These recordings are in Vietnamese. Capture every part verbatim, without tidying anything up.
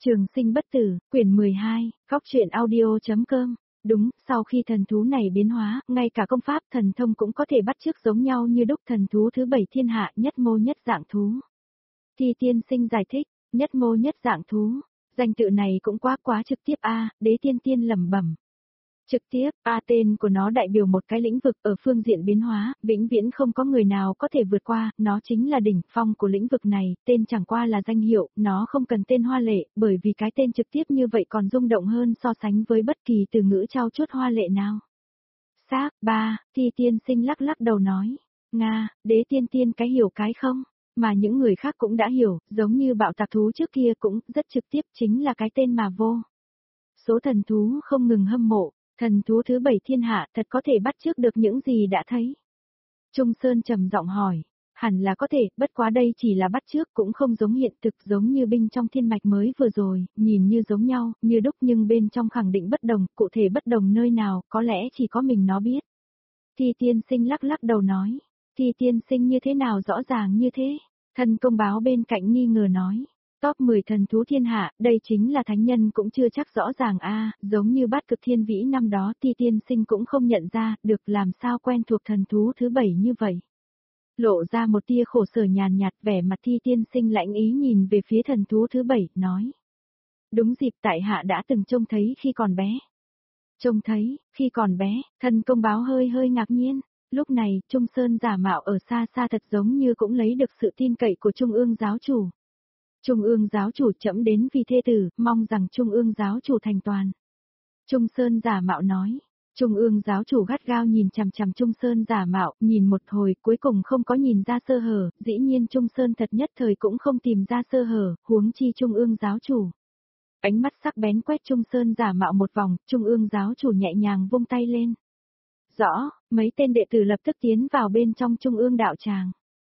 Trường sinh bất tử, quyển mười hai, Góc truyện audio.com. Đúng, sau khi thần thú này biến hóa, ngay cả công pháp thần thông cũng có thể bắt chước giống nhau như đúc thần thú thứ bảy thiên hạ nhất mô nhất dạng thú. Thi tiên sinh giải thích, nhất mô nhất dạng thú, danh tự này cũng quá quá trực tiếp a, Đế Tiên Tiên lẩm bẩm. Trực tiếp, a tên của nó đại biểu một cái lĩnh vực ở phương diện biến hóa, vĩnh viễn không có người nào có thể vượt qua, nó chính là đỉnh phong của lĩnh vực này, tên chẳng qua là danh hiệu, nó không cần tên hoa lệ, bởi vì cái tên trực tiếp như vậy còn rung động hơn so sánh với bất kỳ từ ngữ trao chuốt hoa lệ nào. Xác, ba, Thi tiên sinh lắc lắc đầu nói, Nga, Đế Tiên Tiên cái hiểu cái không, mà những người khác cũng đã hiểu, giống như bạo tạc thú trước kia cũng rất trực tiếp chính là cái tên mà vô. Số thần thú không ngừng hâm mộ. Thần thú thứ bảy thiên hạ thật có thể bắt chước được những gì đã thấy. Trung Sơn trầm giọng hỏi, hẳn là có thể, bất quá đây chỉ là bắt chước cũng không giống hiện thực giống như binh trong thiên mạch mới vừa rồi, nhìn như giống nhau, như đúc nhưng bên trong khẳng định bất đồng, cụ thể bất đồng nơi nào, có lẽ chỉ có mình nó biết. Thi tiên sinh lắc lắc đầu nói, Thi tiên sinh như thế nào rõ ràng như thế, thần công báo bên cạnh nghi ngờ nói. Top mười thần thú thiên hạ, đây chính là thánh nhân cũng chưa chắc rõ ràng a, giống như bát cực thiên vĩ năm đó Thi tiên sinh cũng không nhận ra, được làm sao quen thuộc thần thú thứ bảy như vậy. Lộ ra một tia khổ sở nhàn nhạt, vẻ mặt Thi tiên sinh lãnh ý nhìn về phía thần thú thứ bảy, nói. Đúng dịp tại hạ đã từng trông thấy khi còn bé. Trông thấy, khi còn bé, thần công báo hơi hơi ngạc nhiên. Lúc này, Trung Sơn giả mạo ở xa xa thật giống như cũng lấy được sự tin cậy của Trung ương giáo chủ. Trung ương giáo chủ trẫm đến vì thê tử, mong rằng Trung ương giáo chủ thành toàn. Trung Sơn giả mạo nói, Trung ương giáo chủ gắt gao nhìn chằm chằm Trung Sơn giả mạo, nhìn một hồi cuối cùng không có nhìn ra sơ hở, dĩ nhiên Trung Sơn thật nhất thời cũng không tìm ra sơ hở, huống chi Trung ương giáo chủ. Ánh mắt sắc bén quét Trung Sơn giả mạo một vòng, Trung ương giáo chủ nhẹ nhàng vung tay lên. Rõ, mấy tên đệ tử lập tức tiến vào bên trong Trung ương đạo tràng.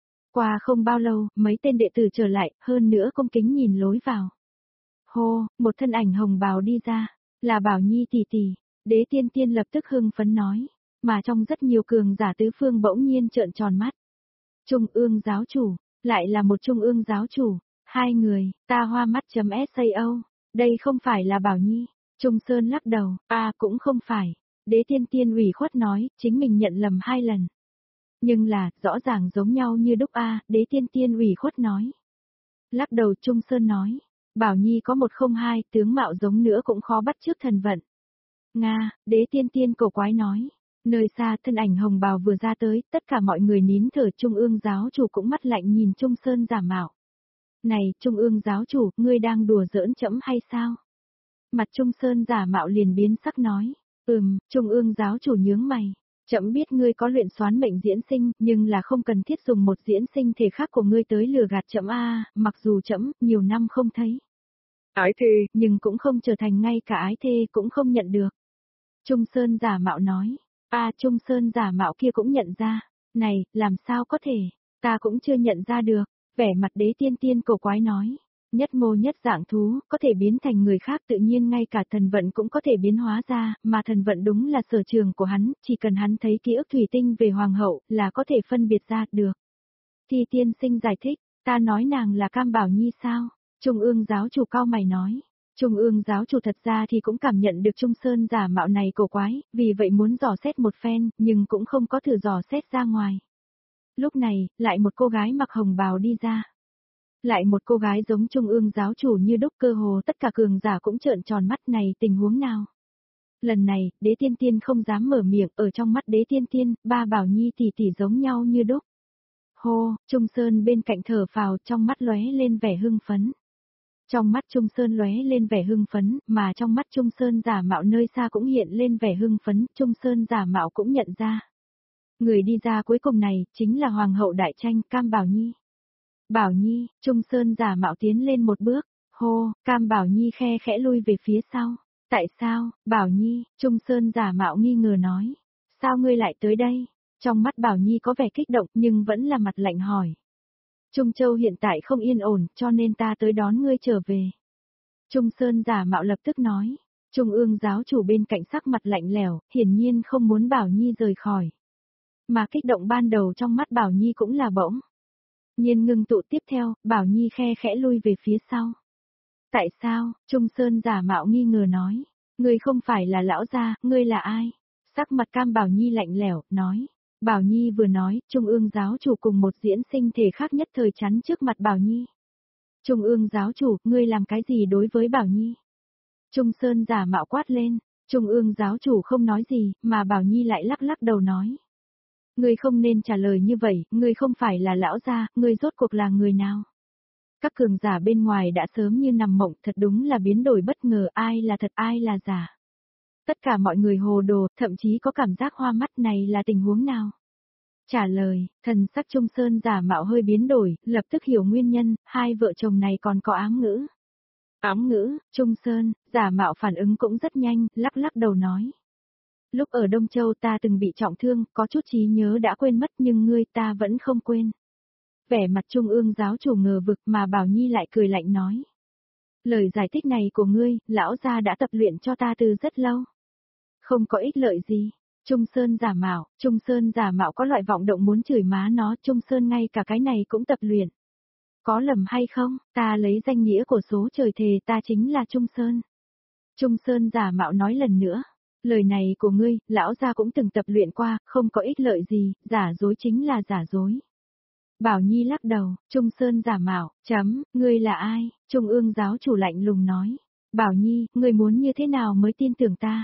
Qua không bao lâu, mấy tên đệ tử trở lại, hơn nữa cung kính nhìn lối vào. Hô, một thân ảnh hồng bào đi ra, là Bảo Nhi tỷ tỷ, Đế Tiên Tiên lập tức hưng phấn nói, mà trong rất nhiều cường giả tứ phương bỗng nhiên trợn tròn mắt. Trung ương giáo chủ, lại là một trung ương giáo chủ, hai người, ta hoa mắt.sao, đây không phải là Bảo Nhi, Trung Sơn lắc đầu, a cũng không phải, Đế Tiên Tiên ủy khuất nói, chính mình nhận lầm hai lần. Nhưng là, rõ ràng giống nhau như đúc a, Đế Tiên Tiên ủy khuất nói. Lắc đầu Trung Sơn nói, Bảo Nhi có một không hai, tướng mạo giống nữa cũng khó bắt chước thần vận. Nga, Đế Tiên Tiên cổ quái nói, nơi xa thân ảnh hồng bào vừa ra tới, tất cả mọi người nín thở. Trung ương giáo chủ cũng mắt lạnh nhìn Trung Sơn giả mạo. Này, Trung ương giáo chủ, ngươi đang đùa giỡn trẫm hay sao? Mặt Trung Sơn giả mạo liền biến sắc nói, ừm, Trung ương giáo chủ nhướng mày. Trẫm biết ngươi có luyện xoán mệnh diễn sinh, nhưng là không cần thiết dùng một diễn sinh thể khác của ngươi tới lừa gạt trẫm a, mặc dù trẫm nhiều năm không thấy. Ái thê, nhưng cũng không trở thành ngay cả ái thê cũng không nhận được. Trung Sơn giả mạo nói, a Trung Sơn giả mạo kia cũng nhận ra, này, làm sao có thể, ta cũng chưa nhận ra được, vẻ mặt Đế Tiên Tiên cổ quái nói. Nhất mô nhất dạng thú, có thể biến thành người khác tự nhiên ngay cả thần vận cũng có thể biến hóa ra, mà thần vận đúng là sở trường của hắn, chỉ cần hắn thấy ký ức thủy tinh về hoàng hậu là có thể phân biệt ra được. Thi tiên sinh giải thích, ta nói nàng là Cam Bảo Nhi sao? Trung ương giáo chủ cao mày nói. Trung ương giáo chủ thật ra thì cũng cảm nhận được Trung Sơn giả mạo này cổ quái, vì vậy muốn dò xét một phen, nhưng cũng không có thử dò xét ra ngoài. Lúc này, lại một cô gái mặc hồng bào đi ra. Lại một cô gái giống Trung ương giáo chủ như đúc, cơ hồ tất cả cường giả cũng trợn tròn mắt, này tình huống nào. Lần này, Đế Tiên Tiên không dám mở miệng, ở trong mắt Đế Tiên Tiên, ba Bảo Nhi tỷ tỷ giống nhau như đúc. Hô, Trung Sơn bên cạnh thở phào, trong mắt lóe lên vẻ hưng phấn. Trong mắt Trung Sơn lóe lên vẻ hưng phấn, mà trong mắt Trung Sơn giả mạo nơi xa cũng hiện lên vẻ hưng phấn, Trung Sơn giả mạo cũng nhận ra. Người đi ra cuối cùng này, chính là Hoàng hậu đại tranh, Cam Bảo Nhi. Bảo Nhi, Trung Sơn giả mạo tiến lên một bước, hô, Cam Bảo Nhi khe khẽ lui về phía sau. Tại sao, Bảo Nhi, Trung Sơn giả mạo nghi ngờ nói. Sao ngươi lại tới đây? Trong mắt Bảo Nhi có vẻ kích động nhưng vẫn là mặt lạnh hỏi. Trung Châu hiện tại không yên ổn cho nên ta tới đón ngươi trở về. Trung Sơn giả mạo lập tức nói. Trung ương giáo chủ bên cạnh sắc mặt lạnh lẽo, hiển nhiên không muốn Bảo Nhi rời khỏi. Mà kích động ban đầu trong mắt Bảo Nhi cũng là bỗng nhiên ngưng tụ, tiếp theo, Bảo Nhi khe khẽ lui về phía sau. Tại sao? Trung Sơn giả mạo nghi ngờ nói. Ngươi không phải là lão gia, ngươi là ai? Sắc mặt Cam Bảo Nhi lạnh lẽo, nói. Bảo Nhi vừa nói, Trung ương giáo chủ cùng một diễn sinh thể khác nhất thời chắn trước mặt Bảo Nhi. Trung ương giáo chủ, ngươi làm cái gì đối với Bảo Nhi? Trung Sơn giả mạo quát lên, Trung ương giáo chủ không nói gì, mà Bảo Nhi lại lắc lắc đầu nói. Ngươi không nên trả lời như vậy, ngươi không phải là lão gia, ngươi rốt cuộc là người nào? Các cường giả bên ngoài đã sớm như nằm mộng, thật đúng là biến đổi bất ngờ, ai là thật ai là giả. Tất cả mọi người hồ đồ, thậm chí có cảm giác hoa mắt, này là tình huống nào? Trả lời, thần sắc Trung Sơn giả mạo hơi biến đổi, lập tức hiểu nguyên nhân, hai vợ chồng này còn có ám ngữ. Ám ngữ, Trung Sơn, giả mạo phản ứng cũng rất nhanh, lắc lắc đầu nói. Lúc ở Đông Châu ta từng bị trọng thương, có chút trí nhớ đã quên mất nhưng ngươi ta vẫn không quên. Vẻ mặt Trung ương giáo chủ ngờ vực mà Bảo Nhi lại cười lạnh nói. Lời giải thích này của ngươi, lão gia đã tập luyện cho ta từ rất lâu. Không có ích lợi gì. Trung Sơn giả mạo, Trung Sơn giả mạo có loại vọng động muốn chửi má nó, Trung Sơn ngay cả cái này cũng tập luyện. Có lầm hay không, ta lấy danh nghĩa của số trời thề ta chính là Trung Sơn. Trung Sơn giả mạo nói lần nữa. Lời này của ngươi, lão gia cũng từng tập luyện qua, không có ích lợi gì, giả dối chính là giả dối. Bảo Nhi lắc đầu, Trung Sơn giả mạo, chấm, ngươi là ai? Trung ương giáo chủ lạnh lùng nói. Bảo Nhi, ngươi muốn như thế nào mới tin tưởng ta?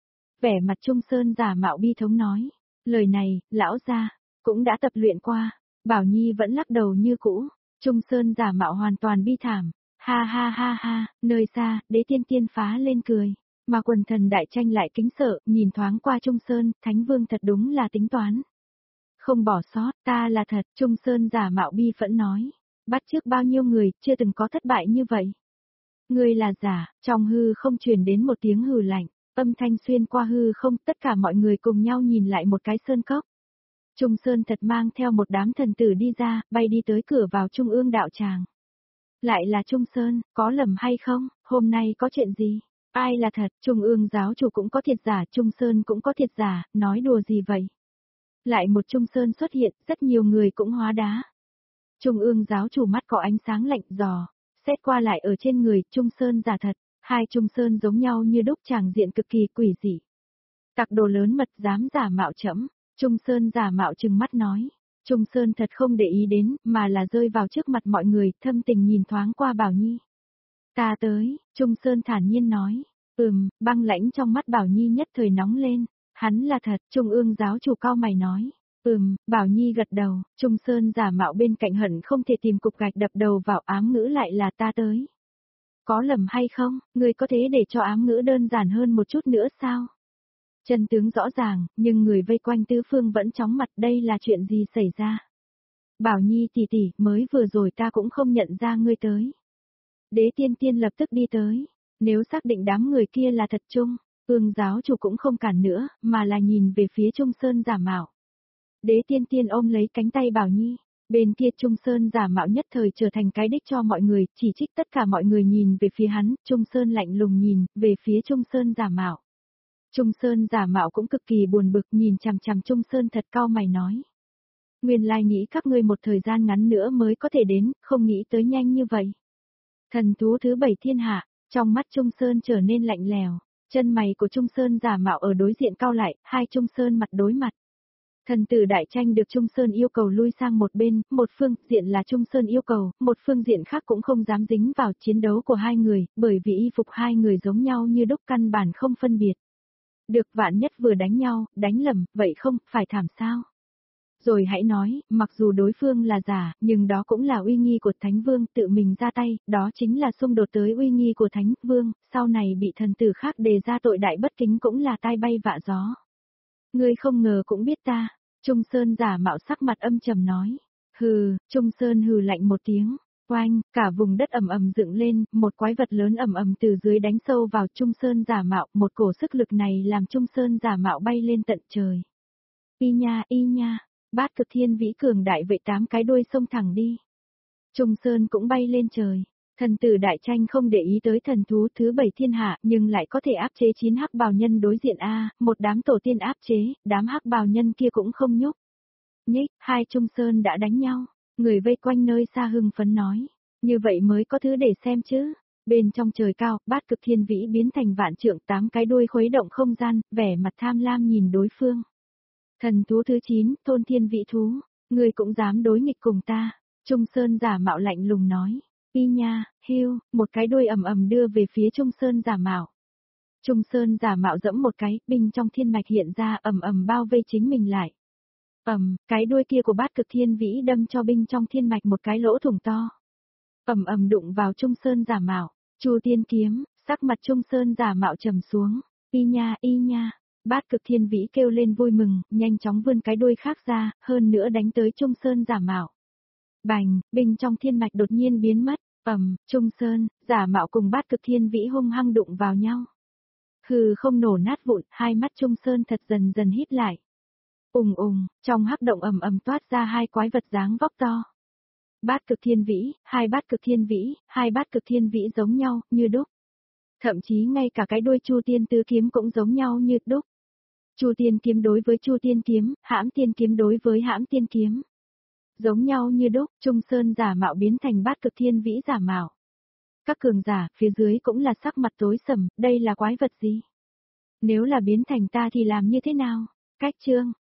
Vẻ mặt Trung Sơn giả mạo bi thống nói. Lời này, lão gia cũng đã tập luyện qua. Bảo Nhi vẫn lắc đầu như cũ. Trung Sơn giả mạo hoàn toàn bi thảm. Ha ha ha ha, nơi xa, đế tiên tiên phá lên cười. Mà quần thần đại tranh lại kính sợ, nhìn thoáng qua Trung Sơn, Thánh Vương thật đúng là tính toán. Không bỏ sót, ta là thật, Trung Sơn giả mạo bi phẫn nói. Bắt trước bao nhiêu người, chưa từng có thất bại như vậy. Ngươi là giả, trong hư không truyền đến một tiếng hừ lạnh, âm thanh xuyên qua hư không, tất cả mọi người cùng nhau nhìn lại một cái sơn cốc. Trung Sơn thật mang theo một đám thần tử đi ra, bay đi tới cửa vào Trung ương đạo tràng. Lại là Trung Sơn, có lầm hay không, hôm nay có chuyện gì? Ai là thật, Trung ương giáo chủ cũng có thiệt giả, Trung Sơn cũng có thiệt giả, nói đùa gì vậy? Lại một Trung Sơn xuất hiện, rất nhiều người cũng hóa đá. Trung ương giáo chủ mắt có ánh sáng lạnh dò, xét qua lại ở trên người, Trung Sơn giả thật, hai Trung Sơn giống nhau như đúc, tràng diện cực kỳ quỷ dị. Tặc đồ lớn mật dám giả mạo trẫm, Trung Sơn giả mạo trừng mắt nói. Trung Sơn thật không để ý đến, mà là rơi vào trước mặt mọi người, thâm tình nhìn thoáng qua Bảo Nhi. Ta tới, Trung Sơn thản nhiên nói. Ừm, băng lãnh trong mắt Bảo Nhi nhất thời nóng lên. Hắn là thật, Trung ương giáo chủ cao mày nói. Ừm, Bảo Nhi gật đầu, Trung Sơn giả mạo bên cạnh hận không thể tìm cục gạch đập đầu vào, ám ngữ lại là ta tới. Có lầm hay không, người có thế để cho ám ngữ đơn giản hơn một chút nữa sao? Chân tướng rõ ràng, nhưng người vây quanh tứ phương vẫn chóng mặt, đây là chuyện gì xảy ra? Bảo Nhi tỷ tỷ, mới vừa rồi ta cũng không nhận ra ngươi tới. Đế tiên tiên lập tức đi tới, nếu xác định đám người kia là thật chung. Ương giáo chủ cũng không cản nữa, mà là nhìn về phía Trung Sơn giả mạo. Đế tiên tiên ôm lấy cánh tay Bảo Nhi, bên kia Trung Sơn giả mạo nhất thời trở thành cái đích cho mọi người, chỉ trích tất cả mọi người nhìn về phía hắn, Trung Sơn lạnh lùng nhìn, về phía Trung Sơn giả mạo. Trung Sơn giả mạo cũng cực kỳ buồn bực nhìn chằm chằm Trung Sơn thật cao mày nói. Nguyên lai nghĩ các ngươi một thời gian ngắn nữa mới có thể đến, không nghĩ tới nhanh như vậy. Thần thú thứ bảy thiên hạ, trong mắt Trung Sơn trở nên lạnh lèo. Chân mày của Trung Sơn giả mạo ở đối diện cao lại, hai Trung Sơn mặt đối mặt. Thần tử đại tranh được Trung Sơn yêu cầu lui sang một bên, một phương diện là Trung Sơn yêu cầu, một phương diện khác cũng không dám dính vào chiến đấu của hai người, bởi vì y phục hai người giống nhau như đúc, căn bản không phân biệt. Được, vạn nhất vừa đánh nhau, đánh lầm, vậy không, phải thảm sao? Rồi hãy nói, mặc dù đối phương là giả, nhưng đó cũng là uy nghi của Thánh Vương, tự mình ra tay, đó chính là xung đột tới uy nghi của Thánh Vương, sau này bị thần tử khác đề ra tội đại bất kính cũng là tai bay vạ gió. Ngươi không ngờ cũng biết ta, Trung Sơn giả mạo sắc mặt âm trầm nói. Hừ, Trung Sơn hừ lạnh một tiếng, oanh, cả vùng đất ầm ầm dựng lên, một quái vật lớn ầm ầm từ dưới đánh sâu vào Trung Sơn giả mạo, một cổ sức lực này làm Trung Sơn giả mạo bay lên tận trời. Y nha, y nha. Bát cực thiên vĩ cường đại vậy tám cái đuôi xông thẳng đi. Trung Sơn cũng bay lên trời. Thần tử đại tranh không để ý tới thần thú thứ bảy thiên hạ, nhưng lại có thể áp chế chín hắc bào nhân đối diện a, một đám tổ tiên áp chế, đám hắc bào nhân kia cũng không nhúc. Nhích, hai Trung Sơn đã đánh nhau, người vây quanh nơi xa hưng phấn nói, như vậy mới có thứ để xem chứ. Bên trong trời cao, bát cực thiên vĩ biến thành vạn trượng tám cái đuôi khuấy động không gian, vẻ mặt tham lam nhìn đối phương. Thần thú thứ chín, thôn thiên vĩ thú, ngươi cũng dám đối nghịch cùng ta. Trung Sơn giả mạo lạnh lùng nói. Y nha, hưu, một cái đuôi ầm ầm đưa về phía Trung Sơn giả mạo. Trung Sơn giả mạo dẫm một cái, binh trong thiên mạch hiện ra ầm ầm bao vây chính mình lại. Ầm, cái đuôi kia của bát cực thiên vĩ đâm cho binh trong thiên mạch một cái lỗ thủng to. Ầm ầm đụng vào Trung Sơn giả mạo. Chu Tiên kiếm, sắc mặt Trung Sơn giả mạo trầm xuống. Y nha, y nha. Bát cực thiên vĩ kêu lên vui mừng, nhanh chóng vươn cái đuôi khác ra, hơn nữa đánh tới Trung Sơn giả mạo. Bành, binh trong thiên mạch đột nhiên biến mất, ầm, Trung Sơn, giả mạo cùng bát cực thiên vĩ hung hăng đụng vào nhau. Hừ không nổ nát vụn, hai mắt Trung Sơn thật dần dần híp lại. Ùng ùng, trong hắc động ầm ầm toát ra hai quái vật dáng vóc to. Bát cực thiên vĩ, hai bát cực thiên vĩ, hai bát cực thiên vĩ giống nhau, như đúc. Thậm chí ngay cả cái đuôi Chu Tiên tứ kiếm cũng giống nhau như đúc. Chu Tiên kiếm đối với Chu Tiên kiếm, Hãm Tiên kiếm đối với Hãm Tiên kiếm. Giống nhau như đúc, Trung Sơn giả mạo biến thành bát cực thiên vĩ giả mạo. Các cường giả, phía dưới cũng là sắc mặt tối sầm, đây là quái vật gì? Nếu là biến thành ta thì làm như thế nào? Cách chương